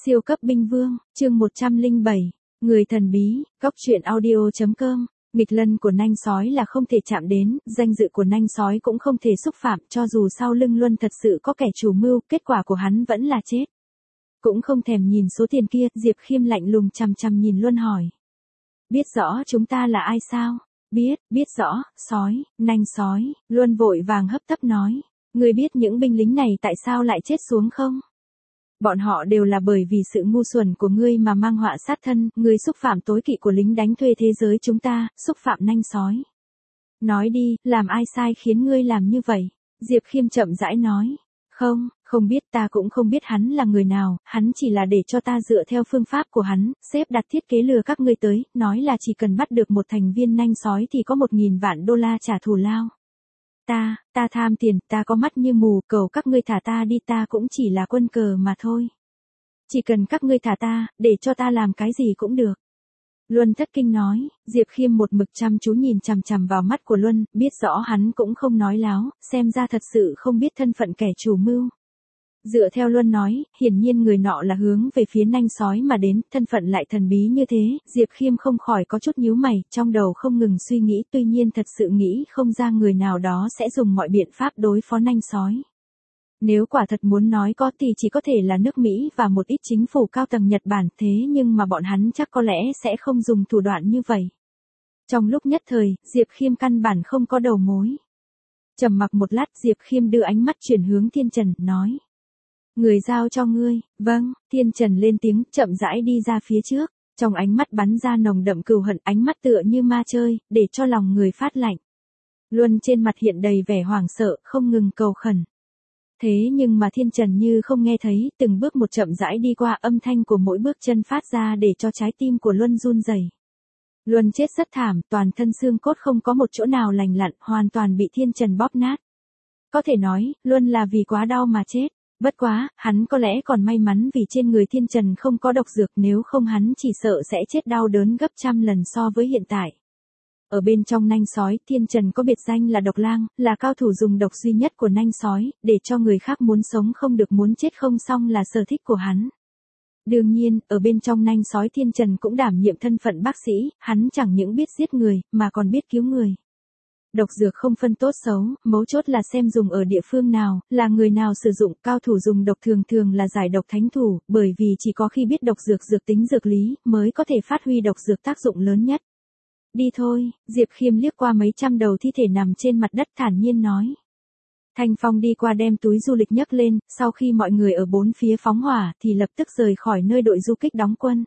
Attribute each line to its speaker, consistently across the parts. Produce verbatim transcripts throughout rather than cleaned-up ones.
Speaker 1: Siêu cấp binh vương, chương một trăm lẻ bảy, người thần bí, góc truyện audio.com. Nghịch lân của nanh sói là không thể chạm đến, danh dự của nanh sói cũng không thể xúc phạm, cho dù sau lưng Luân thật sự có kẻ chủ mưu, kết quả của hắn vẫn là chết. Cũng không thèm nhìn số tiền kia, Diệp Khiêm lạnh lùng chằm chằm nhìn Luân hỏi. Biết rõ chúng ta là ai sao? Biết, biết rõ, sói, nanh sói, Luân vội vàng hấp tấp nói. Ngươi biết những binh lính này tại sao lại chết xuống không? Bọn họ đều là bởi vì sự ngu xuẩn của ngươi mà mang họa sát thân, ngươi xúc phạm tối kỵ của lính đánh thuê thế giới chúng ta, xúc phạm nanh sói. Nói đi, làm ai sai khiến ngươi làm như vậy? Diệp Khiêm chậm rãi nói. Không, không biết, ta cũng không biết hắn là người nào, hắn chỉ là để cho ta dựa theo phương pháp của hắn, xếp đặt thiết kế lừa các ngươi tới, nói là chỉ cần bắt được một thành viên nanh sói thì có một nghìn vạn đô la trả thù lao. Ta, ta tham tiền, ta có mắt như mù, cầu các ngươi thả ta đi, ta cũng chỉ là quân cờ mà thôi. Chỉ cần các ngươi thả ta, để cho ta làm cái gì cũng được. Luân thất kinh nói, Diệp Khiêm một mực chăm chú nhìn chằm chằm vào mắt của Luân, biết rõ hắn cũng không nói láo, xem ra thật sự không biết thân phận kẻ chủ mưu. Dựa theo Luân nói, hiển nhiên người nọ là hướng về phía nanh sói mà đến, thân phận lại thần bí như thế, Diệp Khiêm không khỏi có chút nhíu mày, trong đầu không ngừng suy nghĩ, tuy nhiên thật sự nghĩ không ra người nào đó sẽ dùng mọi biện pháp đối phó nanh sói. Nếu quả thật muốn nói có thì chỉ có thể là nước Mỹ và một ít chính phủ cao tầng Nhật Bản, thế nhưng mà bọn hắn chắc có lẽ sẽ không dùng thủ đoạn như vậy. Trong lúc nhất thời, Diệp Khiêm căn bản không có đầu mối. Trầm mặc một lát, Diệp Khiêm đưa ánh mắt chuyển hướng Thiên Trần, nói. Người giao cho ngươi, vâng, Thiên Trần lên tiếng, chậm rãi đi ra phía trước, trong ánh mắt bắn ra nồng đậm cừu hận, ánh mắt tựa như ma chơi, để cho lòng người phát lạnh. Luân trên mặt hiện đầy vẻ hoảng sợ, không ngừng cầu khẩn. Thế nhưng mà Thiên Trần như không nghe thấy, từng bước một chậm rãi đi qua, âm thanh của mỗi bước chân phát ra để cho trái tim của Luân run rẩy. Luân chết rất thảm, toàn thân xương cốt không có một chỗ nào lành lặn, hoàn toàn bị Thiên Trần bóp nát. Có thể nói, Luân là vì quá đau mà chết. Bất quá, hắn có lẽ còn may mắn vì trên người Thiên Trần không có độc dược, nếu không hắn chỉ sợ sẽ chết đau đớn gấp trăm lần so với hiện tại. Ở bên trong nanh sói, Thiên Trần có biệt danh là độc lang, là cao thủ dùng độc duy nhất của nanh sói, để cho người khác muốn sống không được, muốn chết không xong là sở thích của hắn. Đương nhiên, ở bên trong nanh sói Thiên Trần cũng đảm nhiệm thân phận bác sĩ, hắn chẳng những biết giết người, mà còn biết cứu người. Độc dược không phân tốt xấu, mấu chốt là xem dùng ở địa phương nào, là người nào sử dụng, cao thủ dùng độc thường thường là giải độc thánh thủ, bởi vì chỉ có khi biết độc dược dược tính dược lý, mới có thể phát huy độc dược tác dụng lớn nhất. Đi thôi, Diệp Khiêm liếc qua mấy trăm đầu thi thể nằm trên mặt đất thản nhiên nói. Thanh Phong đi qua đem túi du lịch nhấc lên, sau khi mọi người ở bốn phía phóng hỏa thì lập tức rời khỏi nơi đội du kích đóng quân.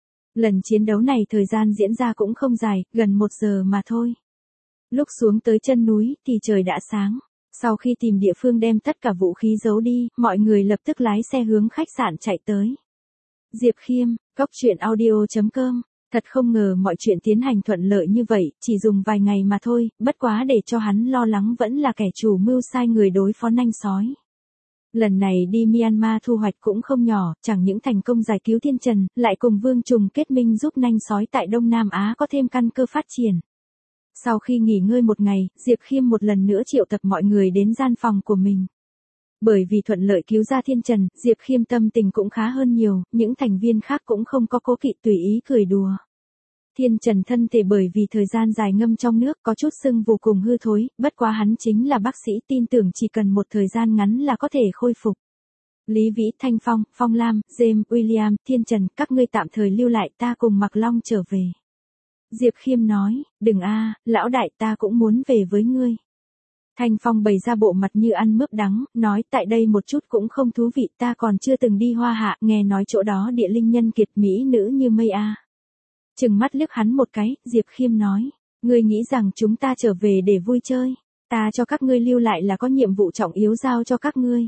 Speaker 1: Lần chiến đấu này thời gian diễn ra cũng không dài, gần một giờ mà thôi. Lúc xuống tới chân núi thì trời đã sáng. Sau khi tìm địa phương đem tất cả vũ khí giấu đi, mọi người lập tức lái xe hướng khách sạn chạy tới. Diệp Khiêm, góc truyện audio.com. Thật không ngờ mọi chuyện tiến hành thuận lợi như vậy, chỉ dùng vài ngày mà thôi, bất quá để cho hắn lo lắng vẫn là kẻ chủ mưu sai người đối phó nanh sói. Lần này đi Myanmar thu hoạch cũng không nhỏ, chẳng những thành công giải cứu Thiên Trần, lại cùng Vương Trùng kết minh giúp nanh sói tại Đông Nam Á có thêm căn cơ phát triển. Sau khi nghỉ ngơi một ngày, Diệp Khiêm một lần nữa triệu tập mọi người đến gian phòng của mình. Bởi vì thuận lợi cứu ra Thiên Trần, Diệp Khiêm tâm tình cũng khá hơn nhiều, những thành viên khác cũng không có cố kỵ tùy ý cười đùa. Thiên Trần thân thể bởi vì thời gian dài ngâm trong nước có chút sưng vô cùng hư thối, bất quá hắn chính là bác sĩ, tin tưởng chỉ cần một thời gian ngắn là có thể khôi phục. Lý Vĩ, Thanh Phong, Phong Lam, James, William, Thiên Trần, các ngươi tạm thời lưu lại, ta cùng Mạc Long trở về. Diệp Khiêm nói, đừng a, lão đại, ta cũng muốn về với ngươi. Thanh Phong bày ra bộ mặt như ăn mướp đắng, nói tại đây một chút cũng không thú vị, ta còn chưa từng đi Hoa Hạ, nghe nói chỗ đó địa linh nhân kiệt mỹ nữ như mây a. Chừng mắt liếc hắn một cái, Diệp Khiêm nói, ngươi nghĩ rằng chúng ta trở về để vui chơi, ta cho các ngươi lưu lại là có nhiệm vụ trọng yếu giao cho các ngươi.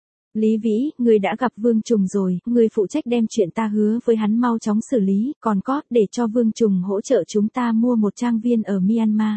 Speaker 1: Lý Vĩ, ngươi đã gặp Vương Trùng rồi, ngươi phụ trách đem chuyện ta hứa với hắn mau chóng xử lý, còn có, để cho Vương Trùng hỗ trợ chúng ta mua một trang viên ở Myanmar.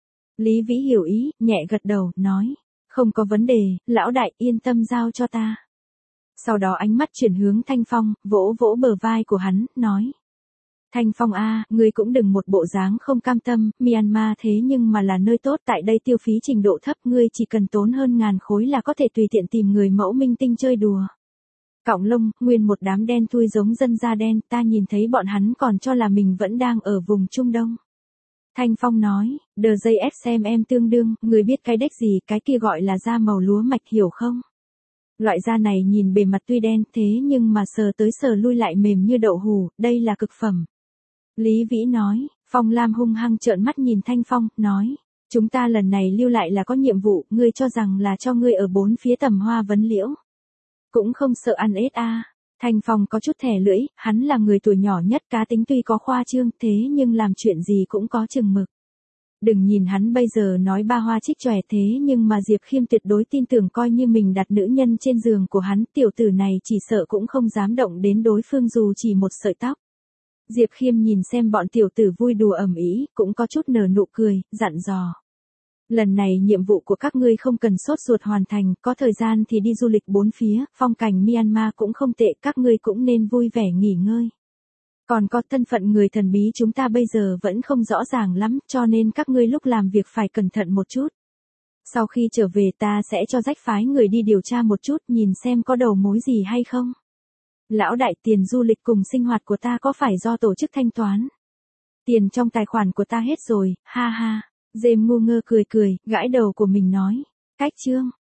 Speaker 1: Lý Vĩ hiểu ý, nhẹ gật đầu, nói, không có vấn đề, lão đại yên tâm giao cho ta. Sau đó ánh mắt chuyển hướng Thanh Phong, vỗ vỗ bờ vai của hắn, nói. Thanh Phong a, ngươi cũng đừng một bộ dáng không cam tâm, Myanmar thế nhưng mà là nơi tốt, tại đây tiêu phí trình độ thấp, ngươi chỉ cần tốn hơn ngàn khối là có thể tùy tiện tìm người mẫu minh tinh chơi đùa. Cọng lông, nguyên một đám đen thui giống dân da đen, ta nhìn thấy bọn hắn còn cho là mình vẫn đang ở vùng Trung Đông. Thanh Phong nói, đờ dây ét em em tương đương, người biết cái đếch gì, cái kia gọi là da màu lúa mạch hiểu không? Loại da này nhìn bề mặt tuy đen thế nhưng mà sờ tới sờ lui lại mềm như đậu hù, đây là cực phẩm. Lý Vĩ nói, Phong Lam hung hăng trợn mắt nhìn Thanh Phong, nói, chúng ta lần này lưu lại là có nhiệm vụ, ngươi cho rằng là cho ngươi ở bốn phía tầm hoa vấn liễu. Cũng không sợ ăn ết a. Thanh Phong có chút thẻ lưỡi, hắn là người tuổi nhỏ nhất, cá tính tuy có khoa trương thế nhưng làm chuyện gì cũng có chừng mực. Đừng nhìn hắn bây giờ nói ba hoa trích chòe thế nhưng mà Diệp Khiêm tuyệt đối tin tưởng coi như mình đặt nữ nhân trên giường của hắn, tiểu tử này chỉ sợ cũng không dám động đến đối phương dù chỉ một sợi tóc. Diệp Khiêm nhìn xem bọn tiểu tử vui đùa ầm ĩ, cũng có chút nở nụ cười, dặn dò. Lần này nhiệm vụ của các ngươi không cần sốt ruột hoàn thành, có thời gian thì đi du lịch bốn phía, phong cảnh Myanmar cũng không tệ, các ngươi cũng nên vui vẻ nghỉ ngơi. Còn có thân phận người thần bí chúng ta bây giờ vẫn không rõ ràng lắm, cho nên các ngươi lúc làm việc phải cẩn thận một chút. Sau khi trở về ta sẽ cho rách phái người đi điều tra một chút, nhìn xem có đầu mối gì hay không. Lão đại, tiền du lịch cùng sinh hoạt của ta có phải do tổ chức thanh toán? Tiền trong tài khoản của ta hết rồi, ha ha. Dêm ngu ngơ cười cười, gãi đầu của mình nói. Cách chương.